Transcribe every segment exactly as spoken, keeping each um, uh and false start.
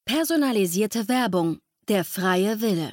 Personalisierte Werbung, der freie Wille.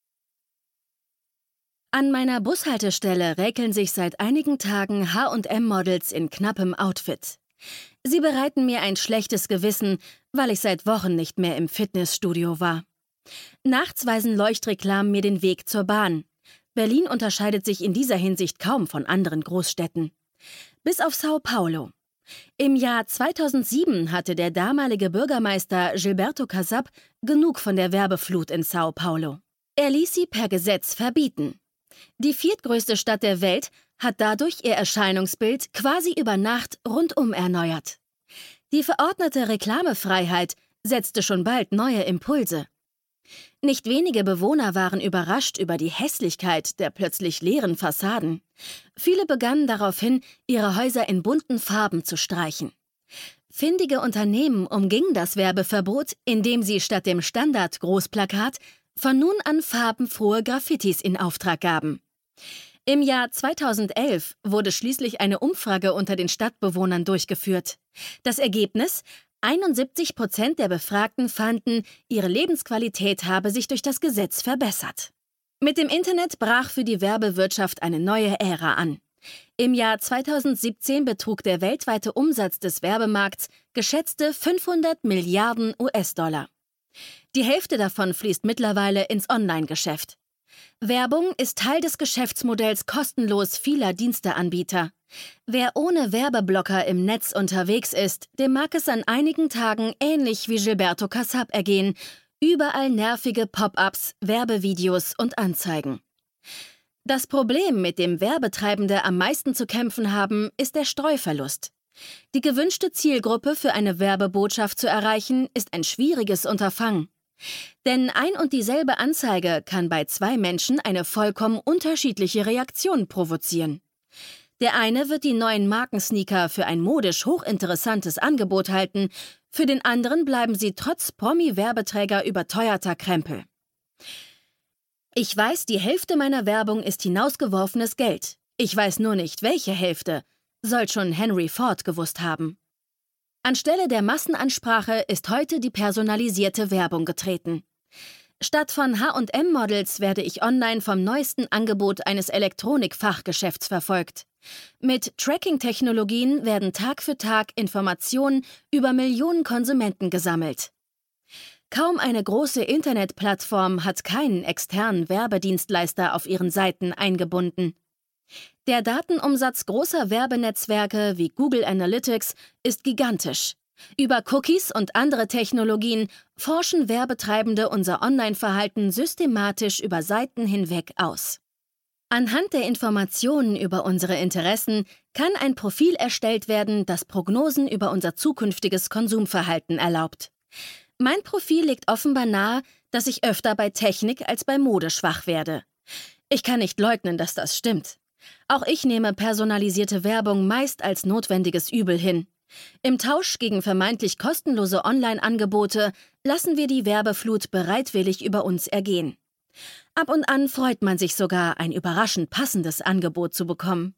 An meiner Bushaltestelle räkeln sich seit einigen Tagen H und M-Models in knappem Outfit. Sie bereiten mir ein schlechtes Gewissen, weil ich seit Wochen nicht mehr im Fitnessstudio war. Nachts weisen Leuchtreklamen mir den Weg zur Bahn. Berlin unterscheidet sich in dieser Hinsicht kaum von anderen Großstädten. Bis auf Sao Paulo. Im Jahr zweitausendsieben hatte der damalige Bürgermeister Gilberto Kassab genug von der Werbeflut in Sao Paulo. Er ließ sie per Gesetz verbieten. Die viertgrößte Stadt der Welt hat dadurch ihr Erscheinungsbild quasi über Nacht rundum erneuert. Die verordnete Reklamefreiheit setzte schon bald neue Impulse. Nicht wenige Bewohner waren überrascht über die Hässlichkeit der plötzlich leeren Fassaden. Viele begannen daraufhin, ihre Häuser in bunten Farben zu streichen. Findige Unternehmen umgingen das Werbeverbot, indem sie statt dem Standard-Großplakat von nun an farbenfrohe Graffitis in Auftrag gaben. Im Jahr zweitausendelf wurde schließlich eine Umfrage unter den Stadtbewohnern durchgeführt. Das Ergebnis: einundsiebzig Prozent der Befragten fanden, ihre Lebensqualität habe sich durch das Gesetz verbessert. Mit dem Internet brach für die Werbewirtschaft eine neue Ära an. Im Jahr zweitausendsiebzehn betrug der weltweite Umsatz des Werbemarkts geschätzte fünfhundert Milliarden U S-Dollar. Die Hälfte davon fließt mittlerweile ins Online-Geschäft. Werbung ist Teil des Geschäftsmodells kostenlos vieler Diensteanbieter. Wer ohne Werbeblocker im Netz unterwegs ist, dem mag es an einigen Tagen ähnlich wie Gilberto Kassab ergehen. Überall nervige Pop-ups, Werbevideos und Anzeigen. Das Problem, mit dem Werbetreibende am meisten zu kämpfen haben, ist der Streuverlust. Die gewünschte Zielgruppe für eine Werbebotschaft zu erreichen, ist ein schwieriges Unterfangen. Denn ein und dieselbe Anzeige kann bei zwei Menschen eine vollkommen unterschiedliche Reaktion provozieren. Der eine wird die neuen Markensneaker für ein modisch hochinteressantes Angebot halten, für den anderen bleiben sie trotz Promi-Werbeträger überteuerter Krempel. Ich weiß, die Hälfte meiner Werbung ist hinausgeworfenes Geld. Ich weiß nur nicht, welche Hälfte, soll schon Henry Ford gewusst haben. Anstelle der Massenansprache ist heute die personalisierte Werbung getreten. Statt von H und M-Models werde ich online vom neuesten Angebot eines Elektronikfachgeschäfts verfolgt. Mit Tracking-Technologien werden Tag für Tag Informationen über Millionen Konsumenten gesammelt. Kaum eine große Internetplattform hat keinen externen Werbedienstleister auf ihren Seiten eingebunden. Der Datenumsatz großer Werbenetzwerke wie Google Analytics ist gigantisch. Über Cookies und andere Technologien forschen Werbetreibende unser Online-Verhalten systematisch über Seiten hinweg aus. Anhand der Informationen über unsere Interessen kann ein Profil erstellt werden, das Prognosen über unser zukünftiges Konsumverhalten erlaubt. Mein Profil legt offenbar nahe, dass ich öfter bei Technik als bei Mode schwach werde. Ich kann nicht leugnen, dass das stimmt. Auch ich nehme personalisierte Werbung meist als notwendiges Übel hin. Im Tausch gegen vermeintlich kostenlose Online-Angebote lassen wir die Werbeflut bereitwillig über uns ergehen. Ab und an freut man sich sogar, ein überraschend passendes Angebot zu bekommen.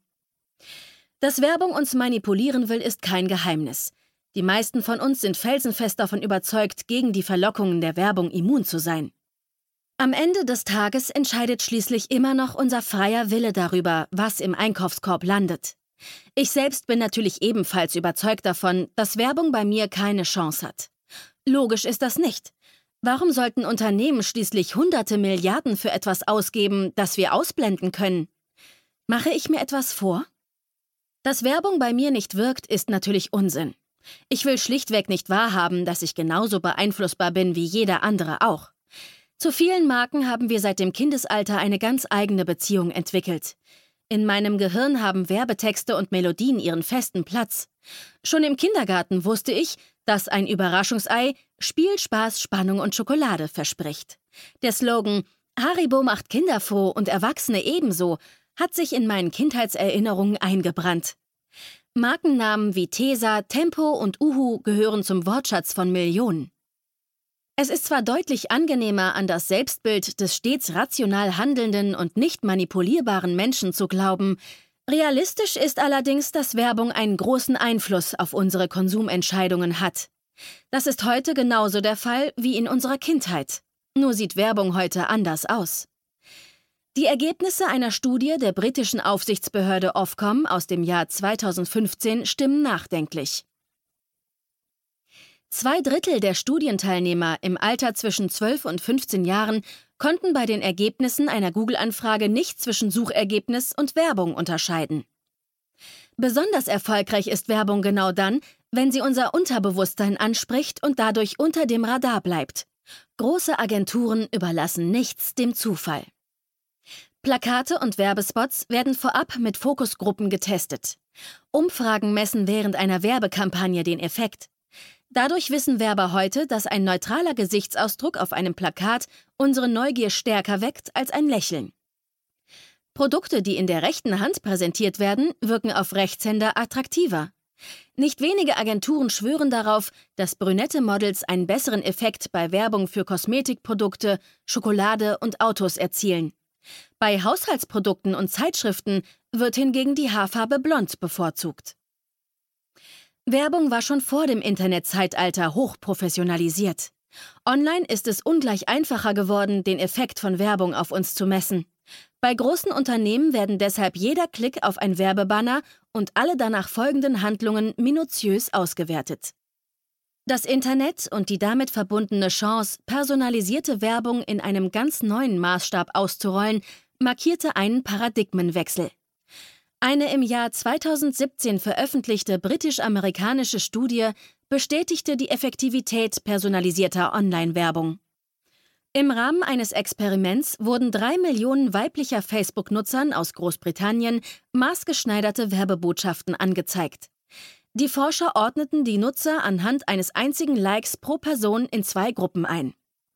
Dass Werbung uns manipulieren will, ist kein Geheimnis. Die meisten von uns sind felsenfest davon überzeugt, gegen die Verlockungen der Werbung immun zu sein. Am Ende des Tages entscheidet schließlich immer noch unser freier Wille darüber, was im Einkaufskorb landet. Ich selbst bin natürlich ebenfalls überzeugt davon, dass Werbung bei mir keine Chance hat. Logisch ist das nicht. Warum sollten Unternehmen schließlich hunderte Milliarden für etwas ausgeben, das wir ausblenden können? Mache ich mir etwas vor? Dass Werbung bei mir nicht wirkt, ist natürlich Unsinn. Ich will schlichtweg nicht wahrhaben, dass ich genauso beeinflussbar bin wie jeder andere auch. Zu vielen Marken haben wir seit dem Kindesalter eine ganz eigene Beziehung entwickelt. In meinem Gehirn haben Werbetexte und Melodien ihren festen Platz. Schon im Kindergarten wusste ich, dass ein Überraschungsei Spiel, Spaß, Spannung und Schokolade verspricht. Der Slogan »Haribo macht Kinder froh und Erwachsene ebenso« hat sich in meinen Kindheitserinnerungen eingebrannt. Markennamen wie Tesa, Tempo und Uhu gehören zum Wortschatz von Millionen. Es ist zwar deutlich angenehmer, an das Selbstbild des stets rational handelnden und nicht manipulierbaren Menschen zu glauben. Realistisch ist allerdings, dass Werbung einen großen Einfluss auf unsere Konsumentscheidungen hat. Das ist heute genauso der Fall wie in unserer Kindheit. Nur sieht Werbung heute anders aus. Die Ergebnisse einer Studie der britischen Aufsichtsbehörde Ofcom aus dem Jahr zweitausendfünfzehn stimmen nachdenklich. Zwei Drittel der Studienteilnehmer im Alter zwischen zwölf und fünfzehn Jahren konnten bei den Ergebnissen einer Google-Anfrage nicht zwischen Suchergebnis und Werbung unterscheiden. Besonders erfolgreich ist Werbung genau dann, wenn sie unser Unterbewusstsein anspricht und dadurch unter dem Radar bleibt. Große Agenturen überlassen nichts dem Zufall. Plakate und Werbespots werden vorab mit Fokusgruppen getestet. Umfragen messen während einer Werbekampagne den Effekt. Dadurch wissen Werber heute, dass ein neutraler Gesichtsausdruck auf einem Plakat unsere Neugier stärker weckt als ein Lächeln. Produkte, die in der rechten Hand präsentiert werden, wirken auf Rechtshänder attraktiver. Nicht wenige Agenturen schwören darauf, dass brünette Models einen besseren Effekt bei Werbung für Kosmetikprodukte, Schokolade und Autos erzielen. Bei Haushaltsprodukten und Zeitschriften wird hingegen die Haarfarbe blond bevorzugt. Werbung war schon vor dem Internetzeitalter hochprofessionalisiert. Online ist es ungleich einfacher geworden, den Effekt von Werbung auf uns zu messen. Bei großen Unternehmen werden deshalb jeder Klick auf ein Werbebanner und alle danach folgenden Handlungen minutiös ausgewertet. Das Internet und die damit verbundene Chance, personalisierte Werbung in einem ganz neuen Maßstab auszurollen, markierte einen Paradigmenwechsel. Eine im Jahr zweitausendsiebzehn veröffentlichte britisch-amerikanische Studie bestätigte die Effektivität personalisierter Online-Werbung. Im Rahmen eines Experiments wurden drei Millionen weiblicher Facebook-Nutzern aus Großbritannien maßgeschneiderte Werbebotschaften angezeigt. Die Forscher ordneten die Nutzer anhand eines einzigen Likes pro Person in zwei Gruppen ein.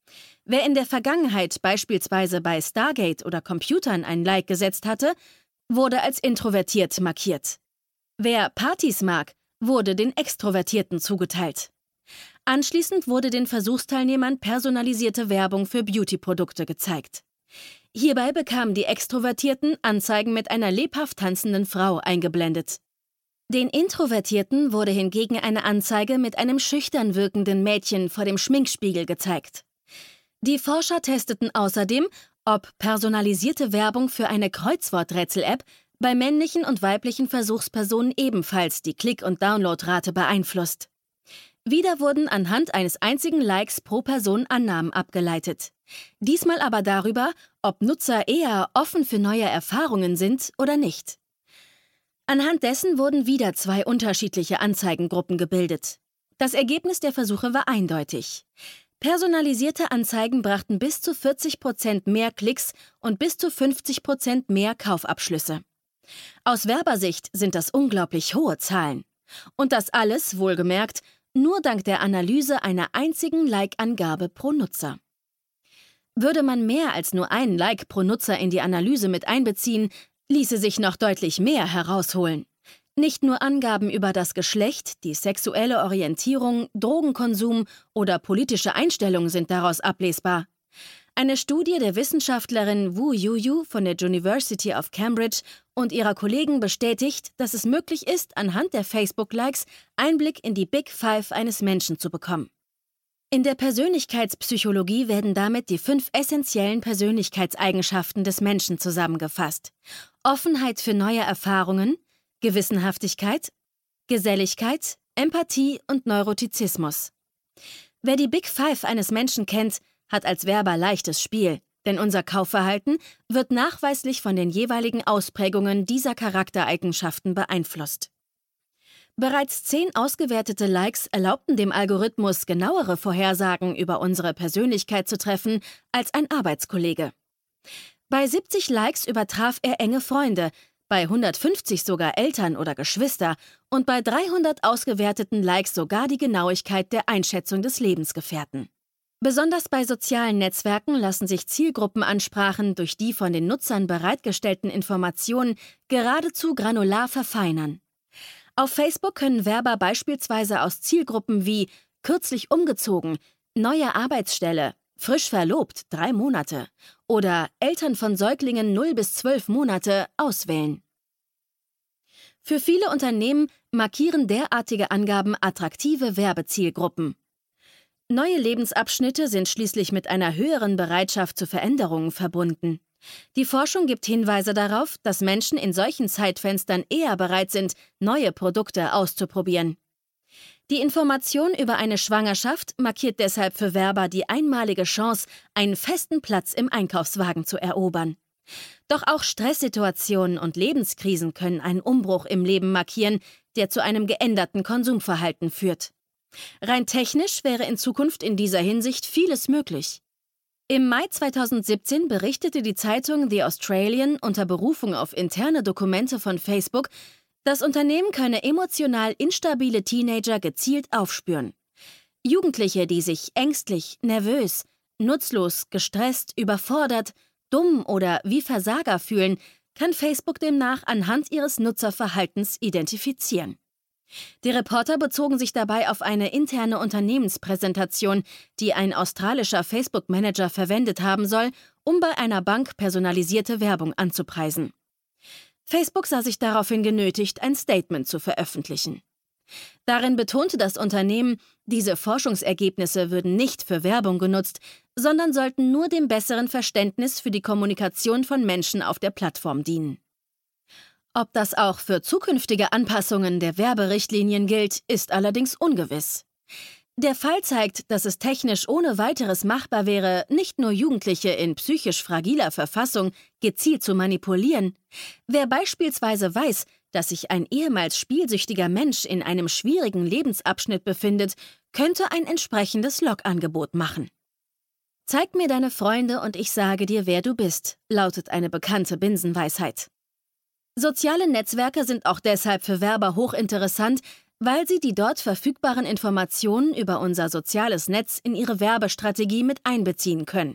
Wer in der Vergangenheit beispielsweise bei Stargate oder Computern ein Like gesetzt hatte, wurde als introvertiert markiert. Wer Partys mag, wurde den Extrovertierten zugeteilt. Anschließend wurde den Versuchsteilnehmern personalisierte Werbung für Beauty-Produkte gezeigt. Hierbei bekamen die Extrovertierten Anzeigen mit einer lebhaft tanzenden Frau eingeblendet. Den Introvertierten wurde hingegen eine Anzeige mit einem schüchtern wirkenden Mädchen vor dem Schminkspiegel gezeigt. Die Forscher testeten außerdem, ob personalisierte Werbung für eine Kreuzworträtsel-App bei männlichen und weiblichen Versuchspersonen ebenfalls die Klick- und Downloadrate beeinflusst. Wieder wurden anhand eines einzigen Likes pro Person Annahmen abgeleitet. Diesmal aber darüber, ob Nutzer eher offen für neue Erfahrungen sind oder nicht. Anhand dessen wurden wieder zwei unterschiedliche Anzeigengruppen gebildet. Das Ergebnis der Versuche war eindeutig. Personalisierte Anzeigen brachten bis zu vierzig Prozent mehr Klicks und bis zu fünfzig Prozent mehr Kaufabschlüsse. Aus Werbersicht sind das unglaublich hohe Zahlen. Und das alles, wohlgemerkt, nur dank der Analyse einer einzigen Like-Angabe pro Nutzer. Würde man mehr als nur einen Like pro Nutzer in die Analyse mit einbeziehen, ließe sich noch deutlich mehr herausholen. Nicht nur Angaben über das Geschlecht, die sexuelle Orientierung, Drogenkonsum oder politische Einstellung sind daraus ablesbar. Eine Studie der Wissenschaftlerin Wu Yuyu von der University of Cambridge und ihrer Kollegen bestätigt, dass es möglich ist, anhand der Facebook-Likes Einblick in die Big Five eines Menschen zu bekommen. In der Persönlichkeitspsychologie werden damit die fünf essentiellen Persönlichkeitseigenschaften des Menschen zusammengefasst: Offenheit für neue Erfahrungen, Gewissenhaftigkeit, Geselligkeit, Empathie und Neurotizismus. Wer die Big Five eines Menschen kennt, hat als Werber leichtes Spiel, denn unser Kaufverhalten wird nachweislich von den jeweiligen Ausprägungen dieser Charaktereigenschaften beeinflusst. Bereits zehn ausgewertete Likes erlaubten dem Algorithmus, genauere Vorhersagen über unsere Persönlichkeit zu treffen als ein Arbeitskollege. Bei siebzig Likes übertraf er enge Freunde, bei hundertfünfzig sogar Eltern oder Geschwister und bei dreihundert ausgewerteten Likes sogar die Genauigkeit der Einschätzung des Lebensgefährten. Besonders bei sozialen Netzwerken lassen sich Zielgruppenansprachen durch die von den Nutzern bereitgestellten Informationen geradezu granular verfeinern. Auf Facebook können Werber beispielsweise aus Zielgruppen wie kürzlich umgezogen, neue Arbeitsstelle, frisch verlobt, drei Monate oder Eltern von Säuglingen null bis zwölf Monate auswählen. Für viele Unternehmen markieren derartige Angaben attraktive Werbezielgruppen. Neue Lebensabschnitte sind schließlich mit einer höheren Bereitschaft zu Veränderungen verbunden. Die Forschung gibt Hinweise darauf, dass Menschen in solchen Zeitfenstern eher bereit sind, neue Produkte auszuprobieren. Die Information über eine Schwangerschaft markiert deshalb für Werber die einmalige Chance, einen festen Platz im Einkaufswagen zu erobern. Doch auch Stresssituationen und Lebenskrisen können einen Umbruch im Leben markieren, der zu einem geänderten Konsumverhalten führt. Rein technisch wäre in Zukunft in dieser Hinsicht vieles möglich. Im Mai zweitausendsiebzehn berichtete die Zeitung The Australian unter Berufung auf interne Dokumente von Facebook, das Unternehmen könne emotional instabile Teenager gezielt aufspüren. Jugendliche, die sich ängstlich, nervös, nutzlos, gestresst, überfordert, dumm oder wie Versager fühlen, kann Facebook demnach anhand ihres Nutzerverhaltens identifizieren. Die Reporter bezogen sich dabei auf eine interne Unternehmenspräsentation, die ein australischer Facebook-Manager verwendet haben soll, um bei einer Bank personalisierte Werbung anzupreisen. Facebook sah sich daraufhin genötigt, ein Statement zu veröffentlichen. Darin betonte das Unternehmen, diese Forschungsergebnisse würden nicht für Werbung genutzt, sondern sollten nur dem besseren Verständnis für die Kommunikation von Menschen auf der Plattform dienen. Ob das auch für zukünftige Anpassungen der Werberichtlinien gilt, ist allerdings ungewiss. Der Fall zeigt, dass es technisch ohne weiteres machbar wäre, nicht nur Jugendliche in psychisch fragiler Verfassung gezielt zu manipulieren. Wer beispielsweise weiß, dass sich ein ehemals spielsüchtiger Mensch in einem schwierigen Lebensabschnitt befindet, könnte ein entsprechendes Logangebot machen. »Zeig mir deine Freunde und ich sage dir, wer du bist«, lautet eine bekannte Binsenweisheit. Soziale Netzwerke sind auch deshalb für Werber hochinteressant, weil sie die dort verfügbaren Informationen über unser soziales Netz in ihre Werbestrategie mit einbeziehen können.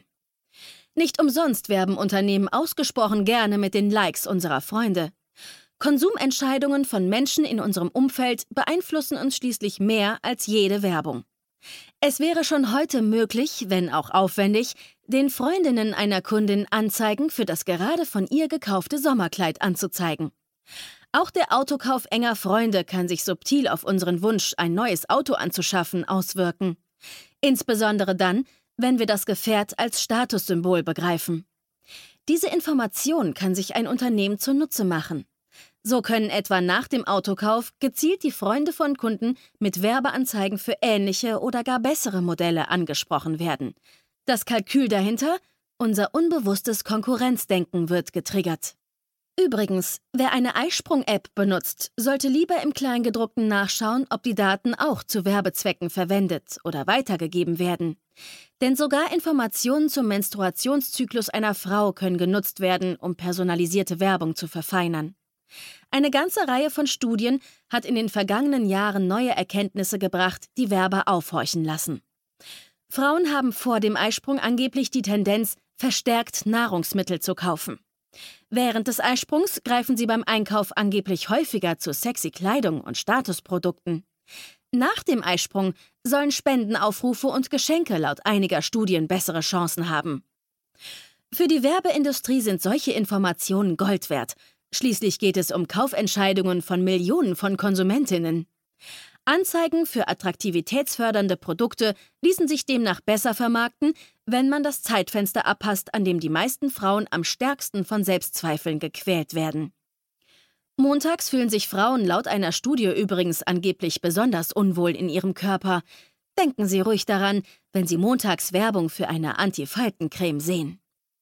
Nicht umsonst werben Unternehmen ausgesprochen gerne mit den Likes unserer Freunde. Konsumentscheidungen von Menschen in unserem Umfeld beeinflussen uns schließlich mehr als jede Werbung. Es wäre schon heute möglich, wenn auch aufwendig, den Freundinnen einer Kundin Anzeigen für das gerade von ihr gekaufte Sommerkleid anzuzeigen. Auch der Autokauf enger Freunde kann sich subtil auf unseren Wunsch, ein neues Auto anzuschaffen, auswirken. Insbesondere dann, wenn wir das Gefährt als Statussymbol begreifen. Diese Information kann sich ein Unternehmen zunutze machen. So können etwa nach dem Autokauf gezielt die Freunde von Kunden mit Werbeanzeigen für ähnliche oder gar bessere Modelle angesprochen werden. Das Kalkül dahinter? Unser unbewusstes Konkurrenzdenken wird getriggert. Übrigens, wer eine Eisprung-App benutzt, sollte lieber im Kleingedruckten nachschauen, ob die Daten auch zu Werbezwecken verwendet oder weitergegeben werden. Denn sogar Informationen zum Menstruationszyklus einer Frau können genutzt werden, um personalisierte Werbung zu verfeinern. Eine ganze Reihe von Studien hat in den vergangenen Jahren neue Erkenntnisse gebracht, die Werber aufhorchen lassen. Frauen haben vor dem Eisprung angeblich die Tendenz, verstärkt Nahrungsmittel zu kaufen. Während des Eisprungs greifen sie beim Einkauf angeblich häufiger zu sexy Kleidung und Statusprodukten. Nach dem Eisprung sollen Spendenaufrufe und Geschenke laut einiger Studien bessere Chancen haben. Für die Werbeindustrie sind solche Informationen Gold wert. Schließlich geht es um Kaufentscheidungen von Millionen von Konsumentinnen. Anzeigen für attraktivitätsfördernde Produkte ließen sich demnach besser vermarkten, wenn man das Zeitfenster abpasst, an dem die meisten Frauen am stärksten von Selbstzweifeln gequält werden. Montags fühlen sich Frauen laut einer Studie übrigens angeblich besonders unwohl in ihrem Körper. Denken Sie ruhig daran, wenn Sie montags Werbung für eine Anti-Faltencreme sehen.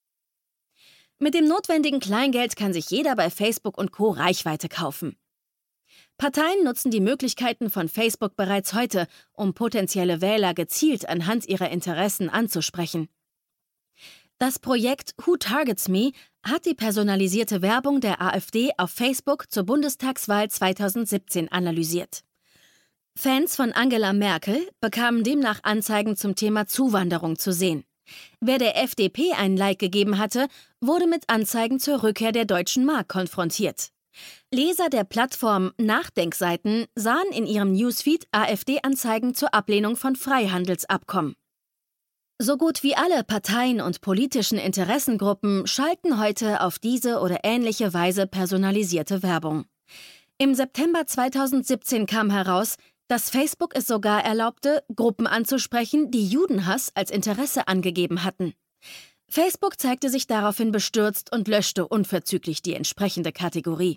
Mit dem notwendigen Kleingeld kann sich jeder bei Facebook und Co. Reichweite kaufen. Parteien nutzen die Möglichkeiten von Facebook bereits heute, um potenzielle Wähler gezielt anhand ihrer Interessen anzusprechen. Das Projekt Who Targets Me hat die personalisierte Werbung der AfD auf Facebook zur Bundestagswahl zweitausendsiebzehn analysiert. Fans von Angela Merkel bekamen demnach Anzeigen zum Thema Zuwanderung zu sehen. Wer der F D P ein Like gegeben hatte, wurde mit Anzeigen zur Rückkehr der Deutschen Mark konfrontiert. Leser der Plattform Nachdenkseiten sahen in ihrem Newsfeed AfD-Anzeigen zur Ablehnung von Freihandelsabkommen. So gut wie alle Parteien und politischen Interessengruppen schalten heute auf diese oder ähnliche Weise personalisierte Werbung. Im September zweitausendsiebzehn kam heraus, dass Facebook es sogar erlaubte, Gruppen anzusprechen, die Judenhass als Interesse angegeben hatten. Facebook zeigte sich daraufhin bestürzt und löschte unverzüglich die entsprechende Kategorie.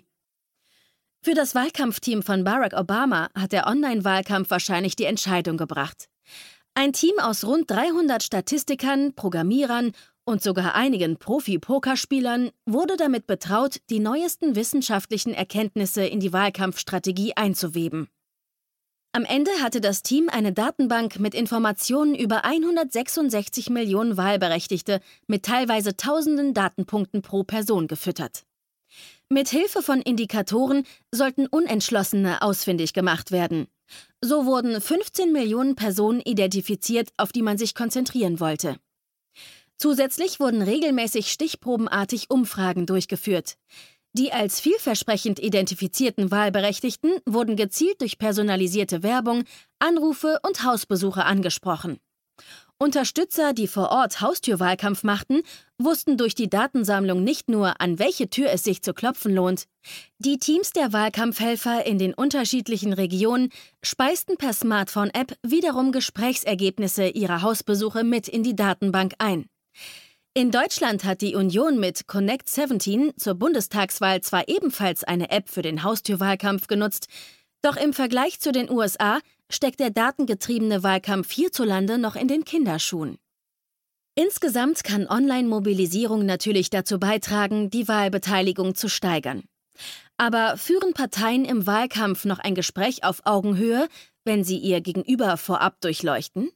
Für das Wahlkampfteam von Barack Obama hat der Online-Wahlkampf wahrscheinlich die Entscheidung gebracht. Ein Team aus rund dreihundert Statistikern, Programmierern und sogar einigen Profi-Pokerspielern wurde damit betraut, die neuesten wissenschaftlichen Erkenntnisse in die Wahlkampfstrategie einzuweben. Am Ende hatte das Team eine Datenbank mit Informationen über hundertsechsundsechzig Millionen Wahlberechtigte mit teilweise tausenden Datenpunkten pro Person gefüttert. Mit Hilfe von Indikatoren sollten Unentschlossene ausfindig gemacht werden. So wurden fünfzehn Millionen Personen identifiziert, auf die man sich konzentrieren wollte. Zusätzlich wurden regelmäßig stichprobenartig Umfragen durchgeführt. Die als vielversprechend identifizierten Wahlberechtigten wurden gezielt durch personalisierte Werbung, Anrufe und Hausbesuche angesprochen. Unterstützer, die vor Ort Haustürwahlkampf machten, wussten durch die Datensammlung nicht nur, an welche Tür es sich zu klopfen lohnt. Die Teams der Wahlkampfhelfer in den unterschiedlichen Regionen speisten per Smartphone-App wiederum Gesprächsergebnisse ihrer Hausbesuche mit in die Datenbank ein. In Deutschland hat die Union mit Connect siebzehn zur Bundestagswahl zwar ebenfalls eine App für den Haustürwahlkampf genutzt, doch im Vergleich zu den U S A steckt der datengetriebene Wahlkampf hierzulande noch in den Kinderschuhen. Insgesamt kann Online-Mobilisierung natürlich dazu beitragen, die Wahlbeteiligung zu steigern. Aber führen Parteien im Wahlkampf noch ein Gespräch auf Augenhöhe, wenn sie ihr Gegenüber vorab durchleuchten?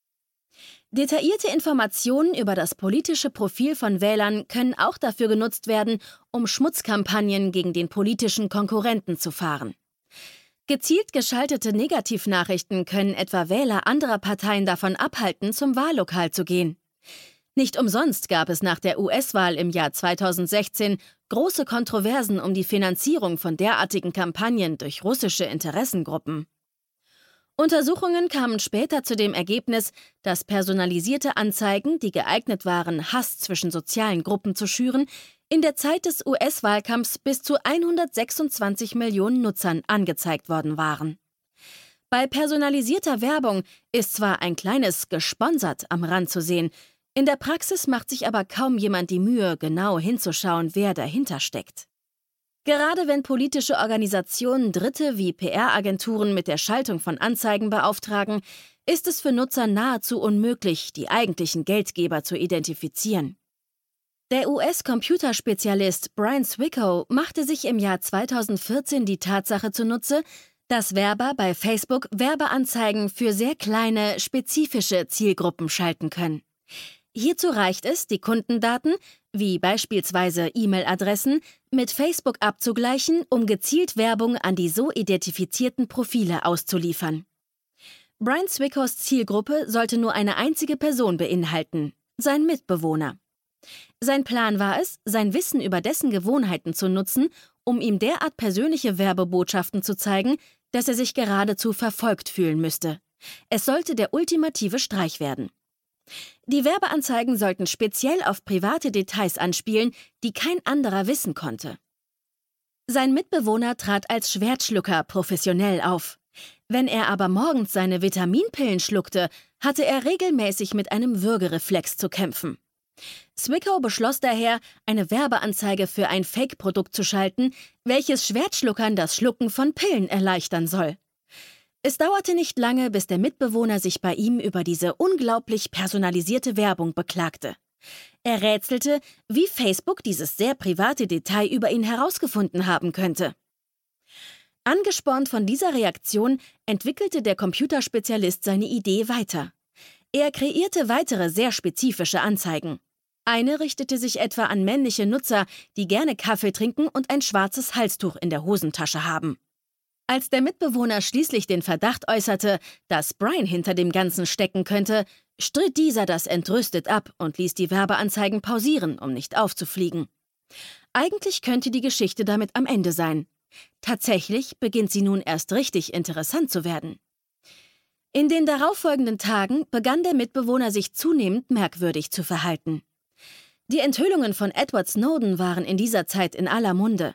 Detaillierte Informationen über das politische Profil von Wählern können auch dafür genutzt werden, um Schmutzkampagnen gegen den politischen Konkurrenten zu fahren. Gezielt geschaltete Negativnachrichten können etwa Wähler anderer Parteien davon abhalten, zum Wahllokal zu gehen. Nicht umsonst gab es nach der U S-Wahl im Jahr zweitausendsechzehn große Kontroversen um die Finanzierung von derartigen Kampagnen durch russische Interessengruppen. Untersuchungen kamen später zu dem Ergebnis, dass personalisierte Anzeigen, die geeignet waren, Hass zwischen sozialen Gruppen zu schüren, in der Zeit des U S-Wahlkampfs bis zu hundertsechsundzwanzig Millionen Nutzern angezeigt worden waren. Bei personalisierter Werbung ist zwar ein kleines gesponsert am Rand zu sehen, in der Praxis macht sich aber kaum jemand die Mühe, genau hinzuschauen, wer dahinter steckt. Gerade wenn politische Organisationen Dritte wie P R-Agenturen mit der Schaltung von Anzeigen beauftragen, ist es für Nutzer nahezu unmöglich, die eigentlichen Geldgeber zu identifizieren. Der U S-Computerspezialist Brian Swieckow machte sich im Jahr zweitausendvierzehn die Tatsache zunutze, dass Werber bei Facebook Werbeanzeigen für sehr kleine, spezifische Zielgruppen schalten können. Hierzu reicht es, die Kundendaten, wie beispielsweise E-Mail-Adressen, mit Facebook abzugleichen, um gezielt Werbung an die so identifizierten Profile auszuliefern. Brian Swickows Zielgruppe sollte nur eine einzige Person beinhalten, sein Mitbewohner. Sein Plan war es, sein Wissen über dessen Gewohnheiten zu nutzen, um ihm derart persönliche Werbebotschaften zu zeigen, dass er sich geradezu verfolgt fühlen müsste. Es sollte der ultimative Streich werden. Die Werbeanzeigen sollten speziell auf private Details anspielen, die kein anderer wissen konnte. Sein Mitbewohner trat als Schwertschlucker professionell auf. Wenn er aber morgens seine Vitaminpillen schluckte, hatte er regelmäßig mit einem Würgereflex zu kämpfen. Swickow beschloss daher, eine Werbeanzeige für ein Fake-Produkt zu schalten, welches Schwertschluckern das Schlucken von Pillen erleichtern soll. Es dauerte nicht lange, bis der Mitbewohner sich bei ihm über diese unglaublich personalisierte Werbung beklagte. Er rätselte, wie Facebook dieses sehr private Detail über ihn herausgefunden haben könnte. Angespornt von dieser Reaktion entwickelte der Computerspezialist seine Idee weiter. Er kreierte weitere sehr spezifische Anzeigen. Eine richtete sich etwa an männliche Nutzer, die gerne Kaffee trinken und ein schwarzes Halstuch in der Hosentasche haben. Als der Mitbewohner schließlich den Verdacht äußerte, dass Brian hinter dem Ganzen stecken könnte, stritt dieser das entrüstet ab und ließ die Werbeanzeigen pausieren, um nicht aufzufliegen. Eigentlich könnte die Geschichte damit am Ende sein. Tatsächlich beginnt sie nun erst richtig interessant zu werden. In den darauffolgenden Tagen begann der Mitbewohner sich zunehmend merkwürdig zu verhalten. Die Enthüllungen von Edward Snowden waren in dieser Zeit in aller Munde.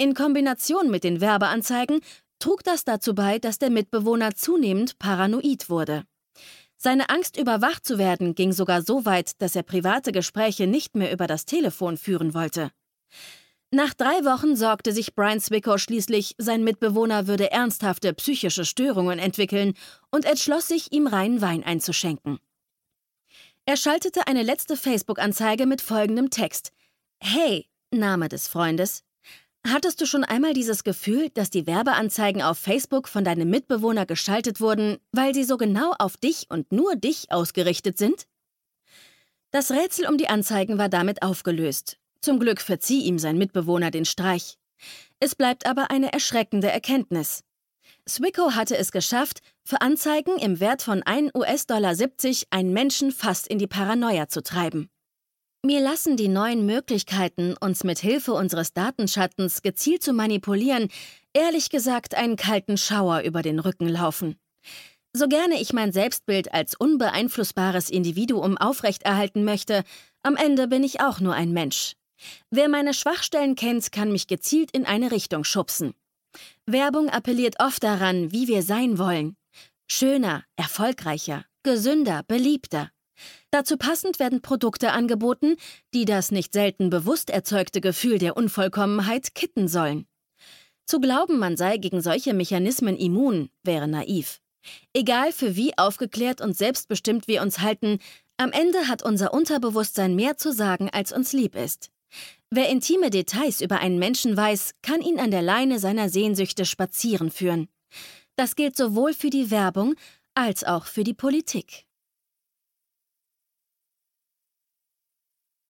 In Kombination mit den Werbeanzeigen trug das dazu bei, dass der Mitbewohner zunehmend paranoid wurde. Seine Angst, überwacht zu werden, ging sogar so weit, dass er private Gespräche nicht mehr über das Telefon führen wollte. Nach drei Wochen sorgte sich Brian Swick schließlich, sein Mitbewohner würde ernsthafte psychische Störungen entwickeln und entschloss sich, ihm reinen Wein einzuschenken. Er schaltete eine letzte Facebook-Anzeige mit folgendem Text: »Hey, Name des Freundes. Hattest du schon einmal dieses Gefühl, dass die Werbeanzeigen auf Facebook von deinem Mitbewohner geschaltet wurden, weil sie so genau auf dich und nur dich ausgerichtet sind?« Das Rätsel um die Anzeigen war damit aufgelöst. Zum Glück verzieh ihm sein Mitbewohner den Streich. Es bleibt aber eine erschreckende Erkenntnis. Swicko hatte es geschafft, für Anzeigen im Wert von ein US-Dollar siebzig einen Menschen fast in die Paranoia zu treiben. Mir lassen die neuen Möglichkeiten, uns mit Hilfe unseres Datenschattens gezielt zu manipulieren, ehrlich gesagt einen kalten Schauer über den Rücken laufen. So gerne ich mein Selbstbild als unbeeinflussbares Individuum aufrechterhalten möchte, am Ende bin ich auch nur ein Mensch. Wer meine Schwachstellen kennt, kann mich gezielt in eine Richtung schubsen. Werbung appelliert oft daran, wie wir sein wollen. Schöner, erfolgreicher, gesünder, beliebter. Dazu passend werden Produkte angeboten, die das nicht selten bewusst erzeugte Gefühl der Unvollkommenheit kitten sollen. Zu glauben, man sei gegen solche Mechanismen immun, wäre naiv. Egal für wie aufgeklärt und selbstbestimmt wir uns halten, am Ende hat unser Unterbewusstsein mehr zu sagen, als uns lieb ist. Wer intime Details über einen Menschen weiß, kann ihn an der Leine seiner Sehnsüchte spazieren führen. Das gilt sowohl für die Werbung als auch für die Politik.